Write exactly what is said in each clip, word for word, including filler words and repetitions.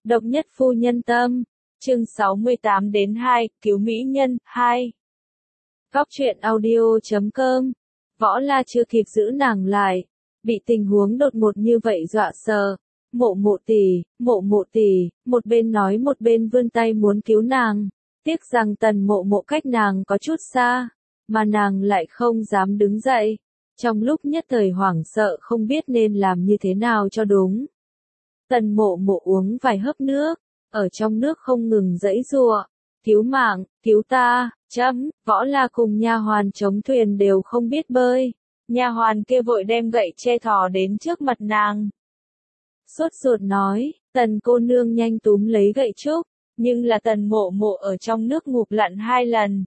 Độc nhất phu nhân tâm, chương sáu mươi tám đến hai, cứu mỹ nhân, hai. Góc truyện audio chấm com, Võ La chưa kịp giữ nàng lại, bị tình huống đột ngột như vậy dọa sợ. Mộ mộ tỷ, mộ mộ tỷ, một bên nói một bên vươn tay muốn cứu nàng, tiếc rằng tần mộ mộ cách nàng có chút xa, mà nàng lại không dám đứng dậy, trong lúc nhất thời hoảng sợ không biết nên làm như thế nào cho đúng. Tần mộ mộ uống vài hớp nước, ở trong nước không ngừng giãy giụa, cứu mạng, cứu ta, chấm, Võ La cùng nha hoàn chống thuyền đều không biết bơi, nha hoàn kia vội đem gậy tre thò đến trước mặt nàng. Sốt ruột nói, tần cô nương nhanh túm lấy gậy trúc, nhưng là tần mộ mộ ở trong nước ngụp lặn hai lần.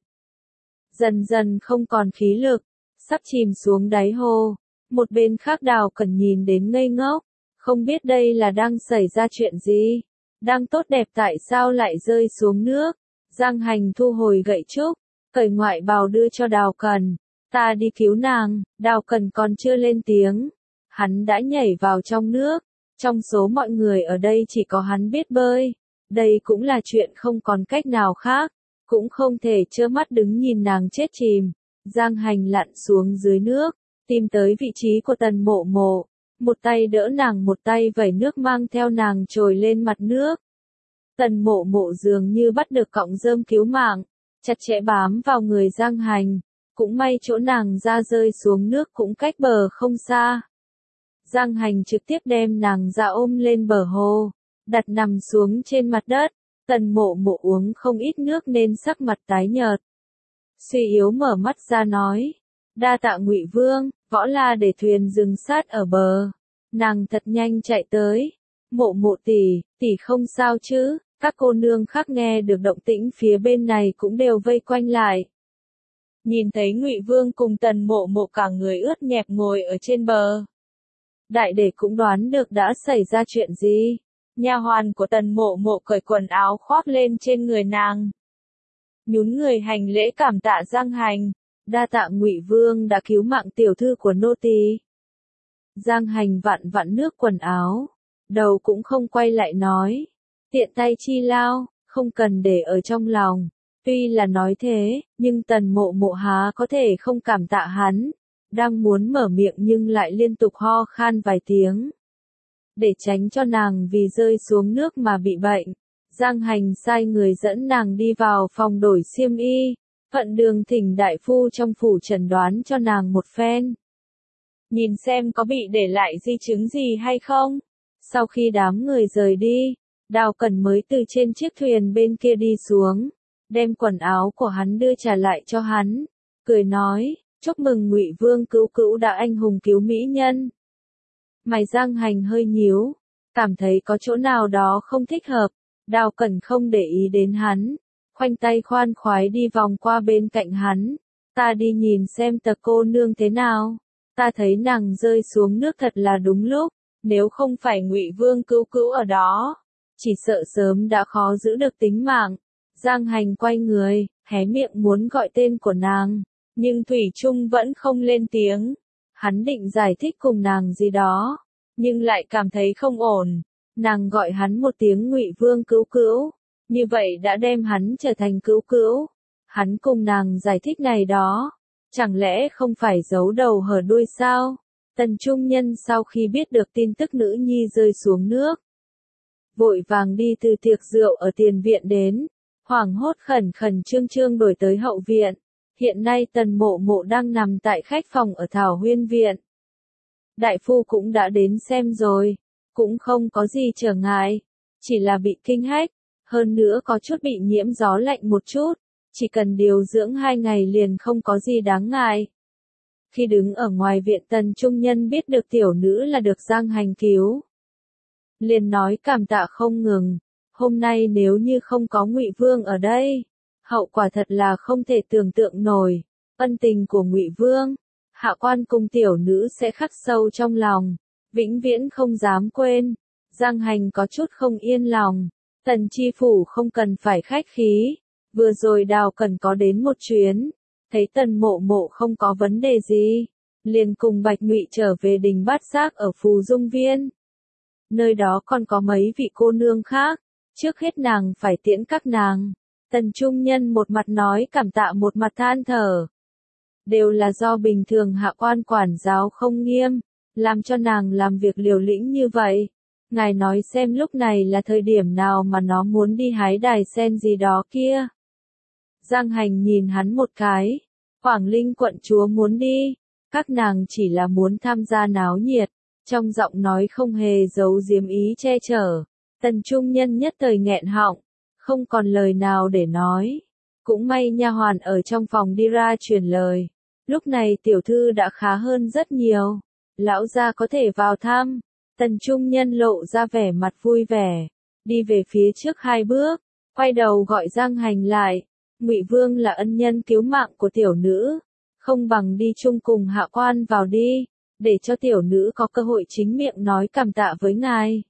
Dần dần không còn khí lực, sắp chìm xuống đáy hồ, một bên khác Đào Cẩn nhìn đến ngây ngốc, không biết đây là đang xảy ra chuyện gì, đang tốt đẹp tại sao lại rơi xuống nước. Giang Hành thu hồi gậy trúc, cởi ngoại bào đưa cho Đào Cẩn, ta đi cứu nàng. Đào Cẩn còn chưa lên tiếng, hắn đã nhảy vào trong nước. Trong số mọi người ở đây chỉ có hắn biết bơi, đây cũng là chuyện không còn cách nào khác, cũng không thể trơ mắt đứng nhìn nàng chết chìm. Giang Hành lặn xuống dưới nước, tìm tới vị trí của tần mộ mộ, một tay đỡ nàng một tay vẩy nước mang theo nàng trồi lên mặt nước. Tần mộ mộ dường như bắt được cọng rơm cứu mạng, chặt chẽ bám vào người Giang Hành, cũng may chỗ nàng ra rơi xuống nước cũng cách bờ không xa. Giang Hành trực tiếp đem nàng ra ôm lên bờ hồ, đặt nằm xuống trên mặt đất. Tần mộ mộ uống không ít nước nên sắc mặt tái nhợt. Suy yếu mở mắt ra nói, đa tạ Ngụy Vương. Võ La để thuyền dừng sát ở bờ, nàng thật nhanh chạy tới. Mộ mộ tỷ, tỷ không sao chứ? Các cô nương khác nghe được động tĩnh phía bên này cũng đều vây quanh lại. Nhìn thấy Ngụy Vương cùng tần mộ mộ cả người ướt nhẹp ngồi ở trên bờ, đại đệ cũng đoán được đã xảy ra chuyện gì. Nha hoàn của tần mộ mộ cởi quần áo khoác lên trên người nàng, nhún người hành lễ cảm tạ Giang Hành, đa tạ Ngụy Vương đã cứu mạng tiểu thư của nô tỳ. Giang Hành vặn vặn nước quần áo, đầu cũng không quay lại nói, tiện tay chi lao, không cần để ở trong lòng. Tuy là nói thế, nhưng tần mộ mộ há có thể không cảm tạ hắn. Đang muốn mở miệng nhưng lại liên tục ho khan vài tiếng. Để tránh cho nàng vì rơi xuống nước mà bị bệnh, Giang Hành sai người dẫn nàng đi vào phòng đổi xiêm y, thuận đường thỉnh đại phu trong phủ chẩn đoán cho nàng một phen. Nhìn xem có bị để lại di chứng gì hay không. Sau khi đám người rời đi, Đào Cẩn mới từ trên chiếc thuyền bên kia đi xuống, đem quần áo của hắn đưa trả lại cho hắn, cười nói, chúc mừng Ngụy Vương cứu cứu đã anh hùng cứu mỹ nhân. Mày Giang Hành hơi nhíu, cảm thấy có chỗ nào đó không thích hợp. Đào Cẩn không để ý đến hắn, khoanh tay khoan khoái đi vòng qua bên cạnh hắn. Ta đi nhìn xem tờ cô nương thế nào. Ta thấy nàng rơi xuống nước thật là đúng lúc, nếu không phải Ngụy Vương cứu cứu ở đó, chỉ sợ sớm đã khó giữ được tính mạng. Giang Hành quay người, hé miệng muốn gọi tên của nàng, nhưng thủy chung vẫn không lên tiếng. Hắn định giải thích cùng nàng gì đó, nhưng lại cảm thấy không ổn. Nàng gọi hắn một tiếng Ngụy Vương cứu cứu, như vậy đã đem hắn trở thành cứu cứu. Hắn cùng nàng giải thích này đó, chẳng lẽ không phải giấu đầu hở đuôi sao? Tần Trung Nhân sau khi biết được tin tức nữ nhi rơi xuống nước, vội vàng đi từ tiệc rượu ở tiền viện đến, hoảng hốt khẩn khẩn trương trương đổi tới hậu viện. Hiện nay tần mộ mộ đang nằm tại khách phòng ở Thảo Huyên Viện. Đại phu cũng đã đến xem rồi, cũng không có gì trở ngại, chỉ là bị kinh hách, hơn nữa có chút bị nhiễm gió lạnh một chút, chỉ cần điều dưỡng hai ngày liền không có gì đáng ngại. Khi đứng ở ngoài viện tần trung nhân biết được tiểu nữ là được Giang Hành cứu, liền nói cảm tạ không ngừng, hôm nay nếu như không có Ngụy Vương ở đây, hậu quả thật là không thể tưởng tượng nổi. Ân tình của Ngụy Vương, hạ quan cùng tiểu nữ sẽ khắc sâu trong lòng, vĩnh viễn không dám quên. Giang Hành có chút không yên lòng, tần chi phủ không cần phải khách khí, vừa rồi Đào Cẩn có đến một chuyến, thấy tần mộ mộ không có vấn đề gì, liền cùng Bạch Ngụy trở về đình Bát Giác ở Phù Dung Viên. Nơi đó còn có mấy vị cô nương khác, trước hết nàng phải tiễn các nàng. Tần Trung Nhân một mặt nói cảm tạ một mặt than thở. Đều là do bình thường hạ quan quản giáo không nghiêm, làm cho nàng làm việc liều lĩnh như vậy. Ngài nói xem lúc này là thời điểm nào mà nó muốn đi hái đài sen gì đó kia. Giang Hành nhìn hắn một cái. Quảng Linh quận chúa muốn đi, các nàng chỉ là muốn tham gia náo nhiệt, trong giọng nói không hề giấu giếm ý che chở. Tần Trung Nhân nhất thời nghẹn họng, không còn lời nào để nói. Cũng may nha hoàn ở trong phòng đi ra truyền lời. Lúc này tiểu thư đã khá hơn rất nhiều. Lão gia có thể vào thăm. Tần Trung Nhân lộ ra vẻ mặt vui vẻ, đi về phía trước hai bước, quay đầu gọi Giang Hành lại. Ngụy Vương là ân nhân cứu mạng của tiểu nữ, không bằng đi chung cùng hạ quan vào đi, để cho tiểu nữ có cơ hội chính miệng nói cảm tạ với ngài.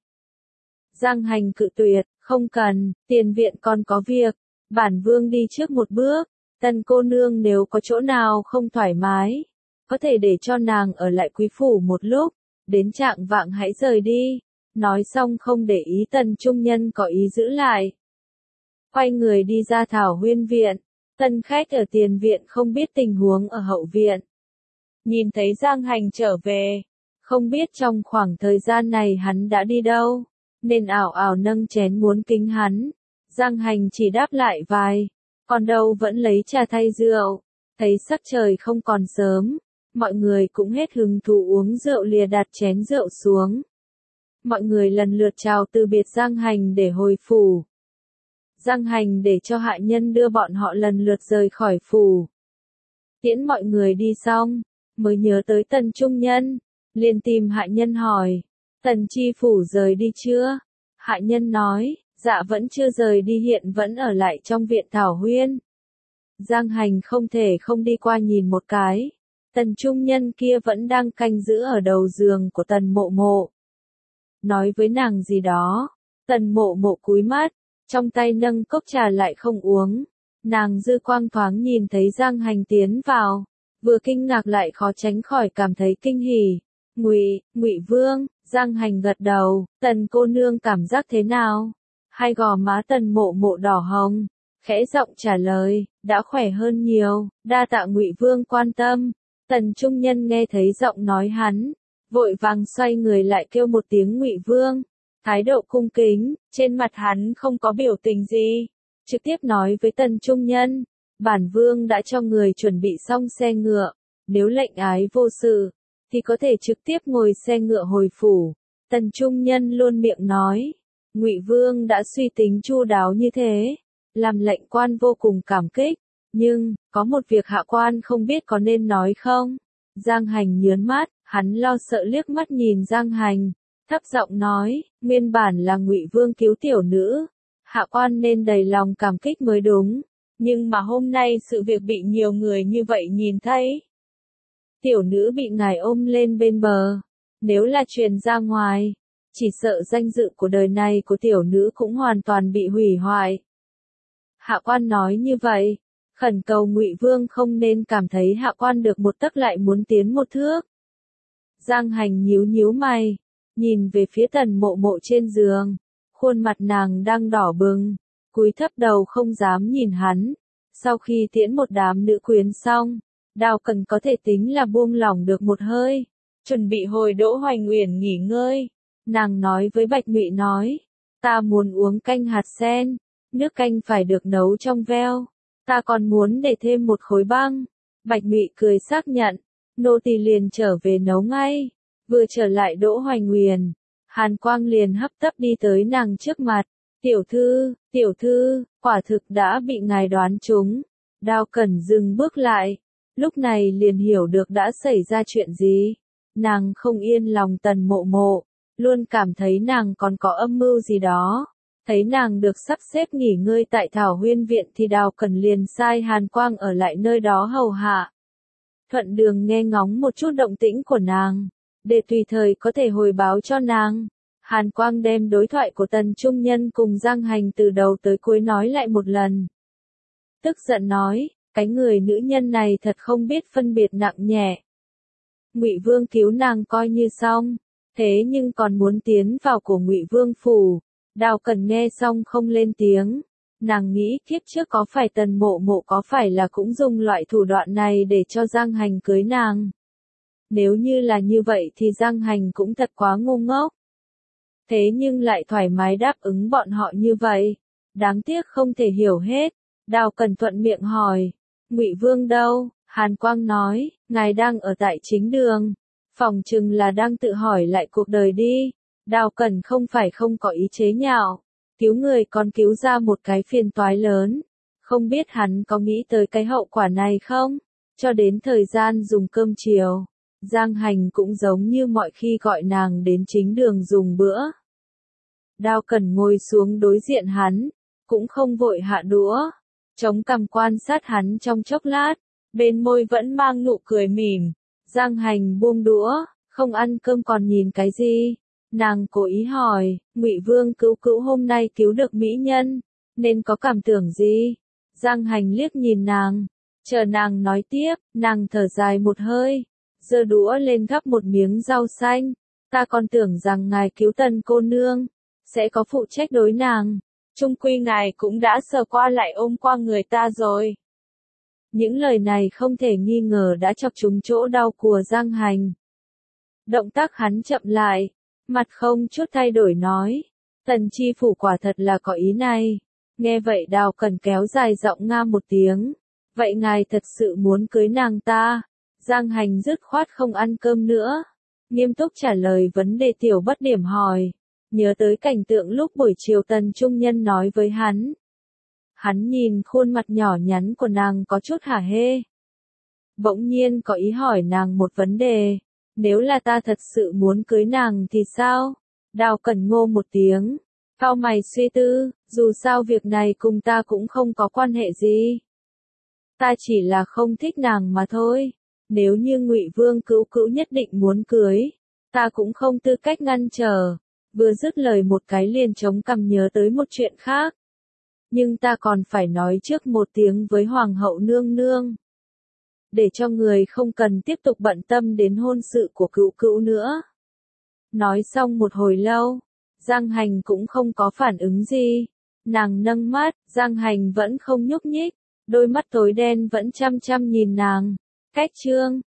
Giang Hành cự tuyệt, không cần, tiền viện còn có việc, bản vương đi trước một bước. Tần cô nương nếu có chỗ nào không thoải mái, có thể để cho nàng ở lại quý phủ một lúc, đến trạng vạng hãy rời đi. Nói xong không để ý Tần Trung Nhân có ý giữ lại. Quay người đi ra Thảo Huyên viện, tân khách ở tiền viện không biết tình huống ở hậu viện. Nhìn thấy Giang Hành trở về, không biết trong khoảng thời gian này hắn đã đi đâu, nên ảo ảo nâng chén muốn kính hắn. Giang Hành chỉ đáp lại vài, còn đâu vẫn lấy trà thay rượu. Thấy sắc trời không còn sớm, mọi người cũng hết hứng thú uống rượu lìa đặt chén rượu xuống. Mọi người lần lượt chào từ biệt Giang Hành để hồi phủ. Giang Hành để cho hạ nhân đưa bọn họ lần lượt rời khỏi phủ. Tiễn mọi người đi xong, mới nhớ tới Tần Trung Nhân, liền tìm hạ nhân hỏi, Tần chi phủ rời đi chưa? Hạ nhân nói, dạ vẫn chưa rời đi, hiện vẫn ở lại trong viện Thảo Huyên. Giang Hành không thể không đi qua nhìn một cái. Tần Trung Nhân kia vẫn đang canh giữ ở đầu giường của Tần Mộ Mộ. Nói với nàng gì đó, Tần Mộ Mộ cúi mắt, trong tay nâng cốc trà lại không uống. Nàng dư quang thoáng nhìn thấy Giang Hành tiến vào, vừa kinh ngạc lại khó tránh khỏi cảm thấy kinh hỉ. Ngụy, Ngụy Vương. Giang Hành gật đầu, Tần cô nương cảm giác thế nào? Hai gò má Tần Mộ Mộ đỏ hồng, khẽ giọng trả lời, đã khỏe hơn nhiều, đa tạ Ngụy Vương quan tâm. Tần Trung Nhân nghe thấy giọng nói hắn, vội vàng xoay người lại kêu một tiếng Ngụy Vương, thái độ cung kính, trên mặt hắn không có biểu tình gì, trực tiếp nói với Tần Trung Nhân, bản vương đã cho người chuẩn bị xong xe ngựa, nếu lệnh ái vô sự, thì có thể trực tiếp ngồi xe ngựa hồi phủ. Tần Trung Nhân luôn miệng nói, Ngụy Vương đã suy tính chu đáo như thế, làm lệnh quan vô cùng cảm kích, nhưng, có một việc hạ quan không biết có nên nói không? Giang Hành nhớn mắt, hắn lo sợ liếc mắt nhìn Giang Hành, thấp giọng nói, nguyên bản là Ngụy Vương cứu tiểu nữ, hạ quan nên đầy lòng cảm kích mới đúng, nhưng mà hôm nay sự việc bị nhiều người như vậy nhìn thấy. Tiểu nữ bị ngài ôm lên bên bờ, nếu là truyền ra ngoài, chỉ sợ danh dự của đời này của tiểu nữ cũng hoàn toàn bị hủy hoại. Hạ quan nói như vậy, khẩn cầu Ngụy Vương không nên cảm thấy hạ quan được một tấc lại muốn tiến một thước. Giang Hành nhíu nhíu mày, nhìn về phía Tần Mộ Mộ trên giường, khuôn mặt nàng đang đỏ bừng, cúi thấp đầu không dám nhìn hắn. Sau khi tiễn một đám nữ quyến xong, Đào Cần có thể tính là buông lỏng được một hơi, chuẩn bị hồi Đỗ Hoành Uyển nghỉ ngơi. Nàng nói với Bạch Ngụy nói, ta muốn uống canh hạt sen, nước canh phải được nấu trong veo, ta còn muốn để thêm một khối băng. Bạch Ngụy cười xác nhận, nô tỳ liền trở về nấu ngay. Vừa trở lại Đỗ Hoành Uyển, Hàn Quang liền hấp tấp đi tới nàng trước mặt, tiểu thư, tiểu thư, quả thực đã bị ngài đoán trúng. Đào Cẩn dừng bước lại, lúc này liền hiểu được đã xảy ra chuyện gì. Nàng không yên lòng Tần Mộ Mộ, luôn cảm thấy nàng còn có âm mưu gì đó. Thấy nàng được sắp xếp nghỉ ngơi tại Thảo Huyên viện thì Đào Cẩn liền sai Hàn Quang ở lại nơi đó hầu hạ. Thuận đường nghe ngóng một chút động tĩnh của nàng, để tùy thời có thể hồi báo cho nàng. Hàn Quang đem đối thoại của Tần Trung Nhân cùng Giang Hành từ đầu tới cuối nói lại một lần. Tức giận nói, cái người nữ nhân này thật không biết phân biệt nặng nhẹ. Ngụy Vương cứu nàng coi như xong, thế nhưng còn muốn tiến vào của Ngụy Vương phủ, Đào Cẩn nghe xong không lên tiếng. Nàng nghĩ kiếp trước có phải Tần Mộ Mộ có phải là cũng dùng loại thủ đoạn này để cho Giang Hành cưới nàng. Nếu như là như vậy thì Giang Hành cũng thật quá ngu ngốc. Thế nhưng lại thoải mái đáp ứng bọn họ như vậy. Đáng tiếc không thể hiểu hết. Đào Cẩn thuận miệng hỏi. Ngụy Vương đâu? Hàn Quang nói, ngài đang ở tại chính đường. Phòng chừng là đang tự hỏi lại cuộc đời đi. Đào Cẩn không phải không có ý chế nhạo. Cứu người còn cứu ra một cái phiền toái lớn. Không biết hắn có nghĩ tới cái hậu quả này không? Cho đến thời gian dùng cơm chiều, Giang Hành cũng giống như mọi khi gọi nàng đến chính đường dùng bữa. Đào Cẩn ngồi xuống đối diện hắn, cũng không vội hạ đũa, chống cằm quan sát hắn trong chốc lát, bên môi vẫn mang nụ cười mỉm. Giang Hành buông đũa, không ăn cơm còn nhìn cái gì? Nàng cố ý hỏi, Ngụy Vương cứu cứu hôm nay cứu được mỹ nhân, nên có cảm tưởng gì? Giang Hành liếc nhìn nàng, chờ nàng nói tiếp, nàng thở dài một hơi, giơ đũa lên gắp một miếng rau xanh. Ta còn tưởng rằng ngài cứu Tần cô nương, sẽ có phụ trách đối nàng. Chung quy ngài cũng đã sờ qua lại ôm qua người ta rồi. Những lời này không thể nghi ngờ đã chọc trúng chỗ đau của Giang Hành. Động tác hắn chậm lại, mặt không chút thay đổi nói, Tần chi phủ quả thật là có ý này. Nghe vậy Đào Cẩn kéo dài giọng nga một tiếng. Vậy ngài thật sự muốn cưới nàng ta? Giang Hành dứt khoát không ăn cơm nữa, nghiêm túc trả lời vấn đề tiểu bất điểm hỏi. Nhớ tới cảnh tượng lúc buổi chiều Tần Trung Nhân nói với hắn. Hắn nhìn khuôn mặt nhỏ nhắn của nàng có chút hả hê. Bỗng nhiên có ý hỏi nàng một vấn đề. Nếu là ta thật sự muốn cưới nàng thì sao? Đào Cẩn ngô một tiếng, cau mày suy tư, dù sao việc này cùng ta cũng không có quan hệ gì. Ta chỉ là không thích nàng mà thôi. Nếu như Ngụy Vương cứu cứu nhất định muốn cưới, ta cũng không tư cách ngăn trở. Vừa dứt lời một cái liền chống cằm nhớ tới một chuyện khác. Nhưng ta còn phải nói trước một tiếng với Hoàng hậu nương nương. Để cho người không cần tiếp tục bận tâm đến hôn sự của cữu cữu nữa. Nói xong một hồi lâu, Giang Hành cũng không có phản ứng gì. Nàng nâng mắt, Giang Hành vẫn không nhúc nhích, đôi mắt tối đen vẫn chăm chăm nhìn nàng. Cách chương